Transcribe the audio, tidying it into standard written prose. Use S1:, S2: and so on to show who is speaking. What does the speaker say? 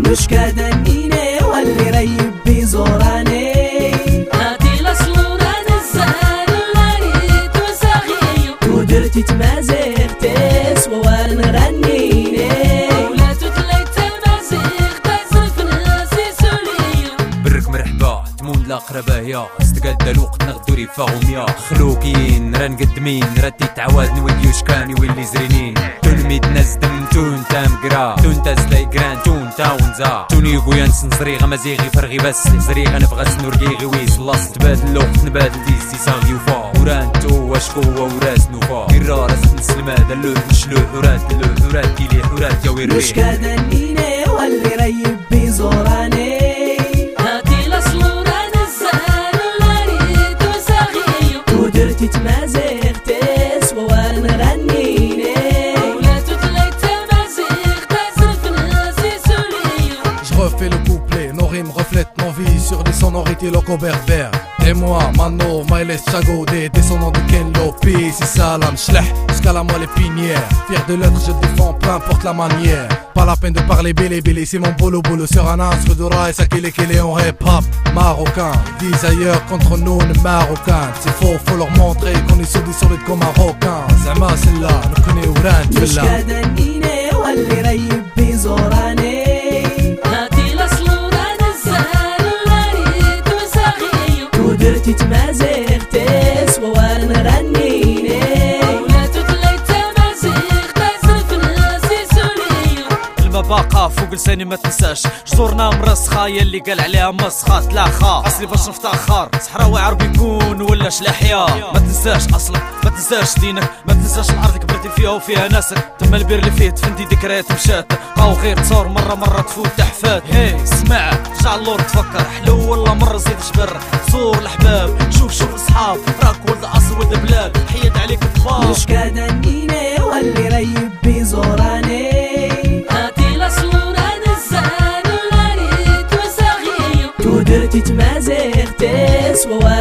S1: مش كدنيني واللي ريب بزوراني
S2: هاتي لصلوران الزهر اللي توساغي
S1: ودرتي تمازيغ تسوى ونغنيني
S2: ولا تتليت تمازيغ تزرف ناسي سولية
S3: برك مرحبا تمون الأقربة يا استقاد الوقت نغدو ريفاهم يا خلوقين راه نقدمين ردي تعواد نوليوش كاني ويلي زرينين تلميد نزدم تون تام قرا تون تزلاي قران تون تاونزا توني قويان سنزري غمازيغي فرغي بس زريغ نفغا سنورقيغي ويس لاص تبادل الوقت نبادل ديسي ساغي وفا ورانتو واش قوة وراس نوفا قرا راس نسلم هذا اللوح نشلوح ورات اللوح ورات كيلي حورات يا ويروي
S1: مش كدنيني واللي ريب بزوراني ودرتي تمازيغ تسوى ونغنيني
S2: ولا تتليت تمازيغ تزرف ناسي سولية.
S4: Je refais le couplet, nos rimes reflètent nos vies sur des sonorités loco-berbères. Et moi, Mano, Maïles, Chago, des descendants de Ken Lopez, c'est Salam, Schlech, jusqu'à la moelle épinière. Fier de l'être, je défends, peu importe la manière. Pas la peine de parler bélé, c'est mon bolo sur un astre de rail, ça qu'il est en hip-hop marocain. Ils disent ailleurs contre nous, les marocains. C'est faux, faut leur montrer qu'on est sur des solides comme un requin. Zama, c'est là, nous connaissons Ouran,
S1: مش كدنيني واللي ريب بزوراني
S2: هاتي لصلوران الزهر اللي توساغي
S1: ودرتي تمازيغ تسوى ونغنيني
S2: ولا تتليت تمازيغ تزرف ناسي سولية.
S5: المباقة فوق لساني ما تنساش جزورنا مرسخة يلي قال عليها مسخة تلاخا اصلي باش نفتخر صحراوي عربي يكون ولا شلاحيا ما تنساش اصلك ما تنساش دينك ما تنساش الارض كبرتي فيها وفيها ناسك تما البير اللي فيه تفندي ذكريات مشات او غير تصور مرة تفوت تحفات هي اسمع رجع اللور تفكر حلو ولا مرة زيد جبر زور الحباب شوف اصحاب راك ولد اصل ولد بلاد حيد عليك الكبار
S1: مش كدنيني واللي ريب بزوراني
S2: هاتي لصلوران الزهر اللي توساغي
S1: ودرتي تمازيغ تسوى